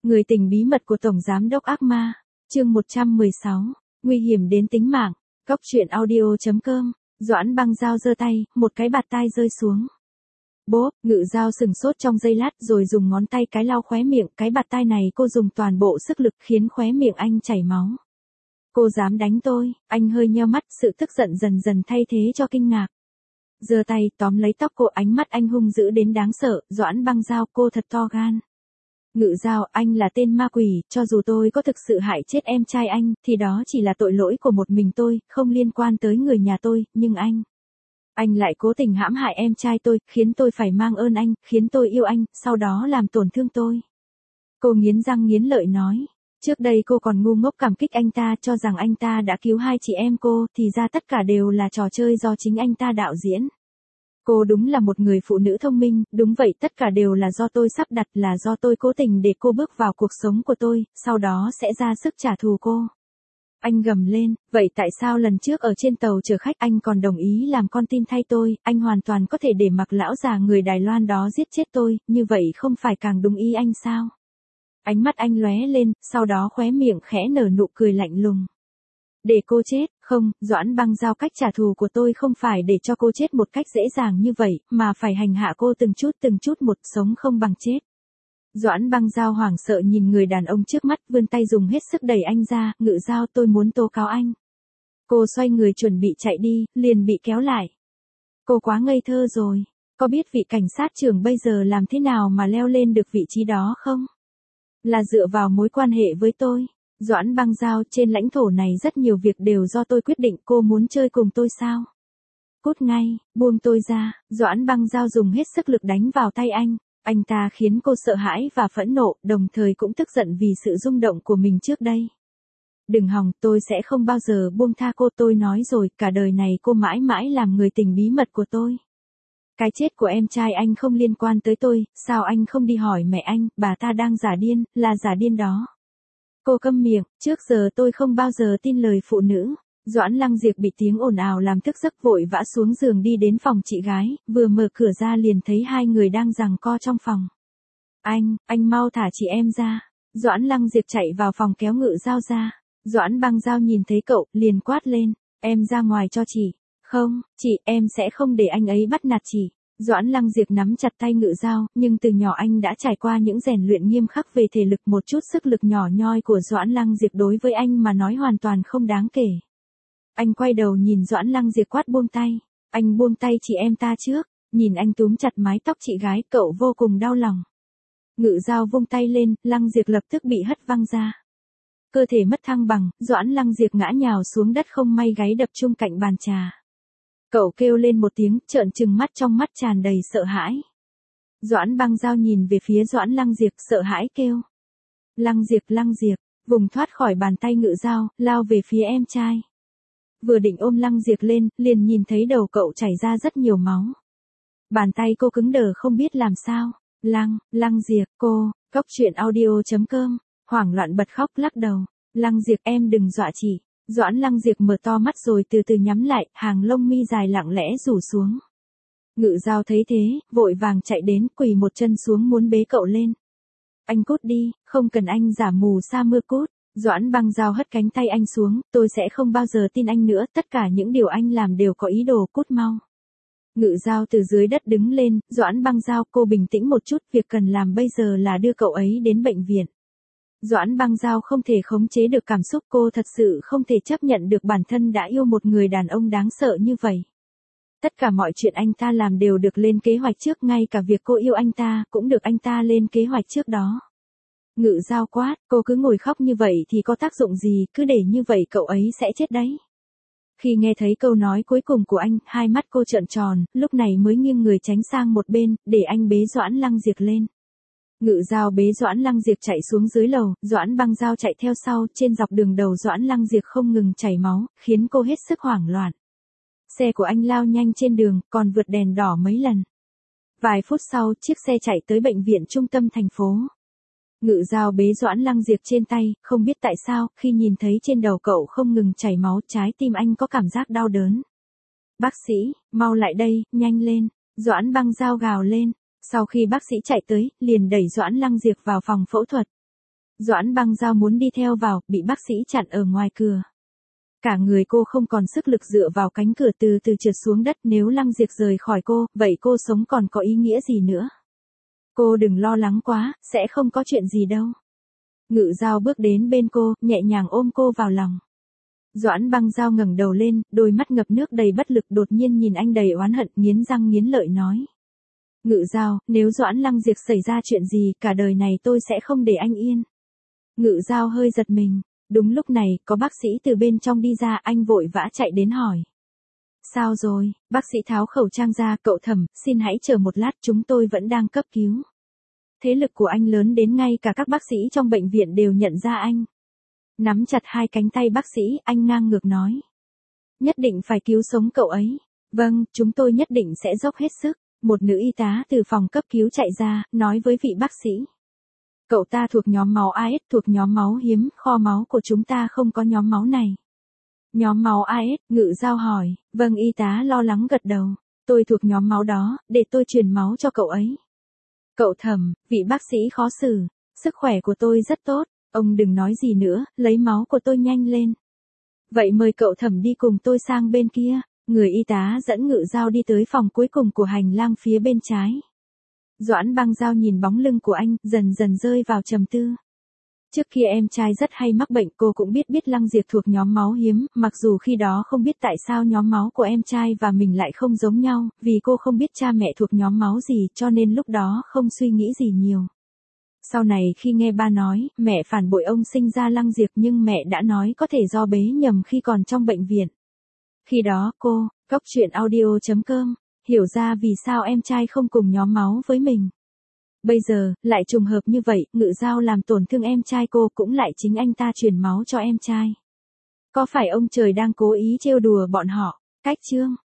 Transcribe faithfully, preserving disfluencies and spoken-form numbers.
Người tình bí mật của Tổng Giám đốc ác ma, chương một trăm mười sáu, nguy hiểm đến tính mạng, Cóc truyện audio.com, Doãn Băng Dao giơ tay, một cái bạt tai rơi xuống. Bốp, Ngự Dao sừng sốt trong giây lát rồi dùng ngón tay cái lau khóe miệng, cái bạt tai này cô dùng toàn bộ sức lực khiến khóe miệng anh chảy máu. Cô dám đánh tôi, anh hơi nheo mắt, sự tức giận dần dần thay thế cho kinh ngạc. Giơ tay tóm lấy tóc cô, ánh mắt anh hung dữ đến đáng sợ. Doãn Băng Dao, cô thật to gan. Ngự Dao, anh là tên ma quỷ, cho dù tôi có thực sự hại chết em trai anh, thì đó chỉ là tội lỗi của một mình tôi, không liên quan tới người nhà tôi, nhưng anh... Anh lại cố tình hãm hại em trai tôi, khiến tôi phải mang ơn anh, khiến tôi yêu anh, sau đó làm tổn thương tôi. Cô nghiến răng nghiến lợi nói. Trước đây cô còn ngu ngốc cảm kích anh ta, cho rằng anh ta đã cứu hai chị em cô, thì ra tất cả đều là trò chơi do chính anh ta đạo diễn. Cô đúng là một người phụ nữ thông minh, đúng vậy, tất cả đều là do tôi sắp đặt, là do tôi cố tình để cô bước vào cuộc sống của tôi, sau đó sẽ ra sức trả thù cô. Anh gầm lên, vậy tại sao lần trước ở trên tàu chở khách anh còn đồng ý làm con tin thay tôi, anh hoàn toàn có thể để mặc lão già người Đài Loan đó giết chết tôi, như vậy không phải càng đúng ý anh sao? Ánh mắt anh lóe lên, sau đó khóe miệng khẽ nở nụ cười lạnh lùng. Để cô chết, không, Doãn Băng Dao, cách trả thù của tôi không phải để cho cô chết một cách dễ dàng như vậy, mà phải hành hạ cô từng chút từng chút một, sống không bằng chết. Doãn Băng Dao hoảng sợ nhìn người đàn ông trước mắt, vươn tay dùng hết sức đẩy anh ra. Ngự Dao, tôi muốn tố cáo anh. Cô xoay người chuẩn bị chạy đi, liền bị kéo lại. Cô quá ngây thơ rồi, có biết vị cảnh sát trưởng bây giờ làm thế nào mà leo lên được vị trí đó không? Là dựa vào mối quan hệ với tôi. Doãn Băng Dao, trên lãnh thổ này rất nhiều việc đều do tôi quyết định, cô muốn chơi cùng tôi sao? Cút ngay, buông tôi ra. Doãn Băng Dao dùng hết sức lực đánh vào tay anh. Anh ta khiến cô sợ hãi và phẫn nộ, đồng thời cũng tức giận vì sự rung động của mình trước đây. Đừng hòng, tôi sẽ không bao giờ buông tha cô, tôi nói rồi, cả đời này cô mãi mãi làm người tình bí mật của tôi. Cái chết của em trai anh không liên quan tới tôi, sao anh không đi hỏi mẹ anh, bà ta đang giả điên, là giả điên đó. Cô câm miệng, trước giờ tôi không bao giờ tin lời phụ nữ. Doãn Lăng Diệp bị tiếng ồn ào làm thức giấc, vội vã xuống giường đi đến phòng chị gái, vừa mở cửa ra liền thấy hai người đang giằng co trong phòng. Anh, anh mau thả chị em ra. Doãn Lăng Diệp chạy vào phòng kéo Ngự Dao ra. Doãn Băng Dao nhìn thấy cậu, liền quát lên, em ra ngoài cho chị. Không, chị, em sẽ không để anh ấy bắt nạt chị. Doãn Lăng Diệp nắm chặt tay Ngự Dao, nhưng từ nhỏ anh đã trải qua những rèn luyện nghiêm khắc về thể lực, một chút sức lực nhỏ nhoi của Doãn Lăng Diệp đối với anh mà nói hoàn toàn không đáng kể. Anh quay đầu nhìn Doãn Lăng Diệp quát buông tay. Anh buông tay chị em ta trước. Nhìn anh túm chặt mái tóc chị gái, cậu vô cùng đau lòng. Ngự Dao vung tay lên, Lăng Diệp lập tức bị hất văng ra. Cơ thể mất thăng bằng, Doãn Lăng Diệp ngã nhào xuống đất, không may gáy đập chung cạnh bàn trà. Cậu kêu lên một tiếng, trợn trừng mắt, trong mắt tràn đầy sợ hãi. Doãn Băng Dao nhìn về phía Doãn Lăng Diệp, sợ hãi kêu. Lăng Diệp, Lăng Diệp, vùng thoát khỏi bàn tay Ngự Dao, lao về phía em trai. Vừa định ôm Lăng Diệp lên, liền nhìn thấy đầu cậu chảy ra rất nhiều máu. Bàn tay cô cứng đờ không biết làm sao. Lăng, Lăng Diệp, cô, Cóc truyện audio.com, hoảng loạn bật khóc lắc đầu. Lăng Diệp, em đừng dọa chị. Doãn Lăng Diệp mở to mắt rồi từ từ nhắm lại, hàng lông mi dài lặng lẽ rủ xuống. Ngự Dao thấy thế, vội vàng chạy đến, quỳ một chân xuống muốn bế cậu lên. Anh cút đi, không cần anh giả mù sa mưa, cút. Doãn Băng Dao hất cánh tay anh xuống, tôi sẽ không bao giờ tin anh nữa, tất cả những điều anh làm đều có ý đồ, cút mau. Ngự Dao từ dưới đất đứng lên, Doãn Băng Dao, cô bình tĩnh một chút, việc cần làm bây giờ là đưa cậu ấy đến bệnh viện. Doãn Băng Dao không thể khống chế được cảm xúc, cô thật sự không thể chấp nhận được bản thân đã yêu một người đàn ông đáng sợ như vậy. Tất cả mọi chuyện anh ta làm đều được lên kế hoạch trước, ngay cả việc cô yêu anh ta cũng được anh ta lên kế hoạch trước đó. Ngự Dao quát, cô cứ ngồi khóc như vậy thì có tác dụng gì, cứ để như vậy cậu ấy sẽ chết đấy. Khi nghe thấy câu nói cuối cùng của anh, hai mắt cô trợn tròn, lúc này mới nghiêng người tránh sang một bên, để anh bế Doãn Lăng Diệp lên. Ngự Dao bế Doãn Lăng Diệp chạy xuống dưới lầu, Doãn Băng Dao chạy theo sau, trên dọc đường đầu Doãn Lăng Diệp không ngừng chảy máu, khiến cô hết sức hoảng loạn. Xe của anh lao nhanh trên đường, còn vượt đèn đỏ mấy lần. Vài phút sau, chiếc xe chạy tới bệnh viện trung tâm thành phố. Ngự Dao bế Doãn Lăng Diệp trên tay, không biết tại sao, khi nhìn thấy trên đầu cậu không ngừng chảy máu, trái tim anh có cảm giác đau đớn. Bác sĩ, mau lại đây, nhanh lên. Doãn Băng Dao gào lên. Sau khi bác sĩ chạy tới, liền đẩy Doãn Lăng Diệp vào phòng phẫu thuật. Doãn Băng Giao muốn đi theo vào, bị bác sĩ chặn ở ngoài cửa. Cả người cô không còn sức lực dựa vào cánh cửa từ từ trượt xuống đất, nếu Lăng Diệp rời khỏi cô, vậy cô sống còn có ý nghĩa gì nữa? Cô đừng lo lắng quá, sẽ không có chuyện gì đâu. Ngự Giao bước đến bên cô, nhẹ nhàng ôm cô vào lòng. Doãn Băng Giao ngẩng đầu lên, đôi mắt ngập nước đầy bất lực, đột nhiên nhìn anh đầy oán hận, nghiến răng nghiến lợi nói. Ngự Giao, nếu Doãn Lăng Diệp xảy ra chuyện gì, cả đời này tôi sẽ không để anh yên. Ngự Giao hơi giật mình. Đúng lúc này, có bác sĩ từ bên trong đi ra, anh vội vã chạy đến hỏi. Sao rồi? Bác sĩ tháo khẩu trang ra, cậu Thẩm, xin hãy chờ một lát, chúng tôi vẫn đang cấp cứu. Thế lực của anh lớn đến ngay cả các bác sĩ trong bệnh viện đều nhận ra anh. Nắm chặt hai cánh tay bác sĩ, anh ngang ngược nói. Nhất định phải cứu sống cậu ấy. Vâng, chúng tôi nhất định sẽ dốc hết sức. Một nữ y tá từ phòng cấp cứu chạy ra, nói với vị bác sĩ. Cậu ta thuộc nhóm máu a ét, thuộc nhóm máu hiếm, kho máu của chúng ta không có nhóm máu này. Nhóm máu a ét, Ngự Giao hỏi, vâng, y tá lo lắng gật đầu, tôi thuộc nhóm máu đó, để tôi truyền máu cho cậu ấy. Cậu Thẩm, vị bác sĩ khó xử, sức khỏe của tôi rất tốt, ông đừng nói gì nữa, lấy máu của tôi nhanh lên. Vậy mời cậu Thẩm đi cùng tôi sang bên kia, người y tá dẫn Ngự Giao đi tới phòng cuối cùng của hành lang phía bên trái. Doãn Băng Giao nhìn bóng lưng của anh, dần dần rơi vào trầm tư. Trước kia em trai rất hay mắc bệnh, cô cũng biết biết Lăng Diệp thuộc nhóm máu hiếm, mặc dù khi đó không biết tại sao nhóm máu của em trai và mình lại không giống nhau, vì cô không biết cha mẹ thuộc nhóm máu gì, cho nên lúc đó không suy nghĩ gì nhiều. Sau này khi nghe ba nói, mẹ phản bội ông sinh ra Lăng Diệp, nhưng mẹ đã nói có thể do bế nhầm khi còn trong bệnh viện. Khi đó cô, Cốc Truyện Audio chấm com, hiểu ra vì sao em trai không cùng nhóm máu với mình. Bây giờ, lại trùng hợp như vậy, Ngự Giao làm tổn thương em trai cô, cũng lại chính anh ta truyền máu cho em trai. Có phải ông trời đang cố ý trêu đùa bọn họ? Cách chương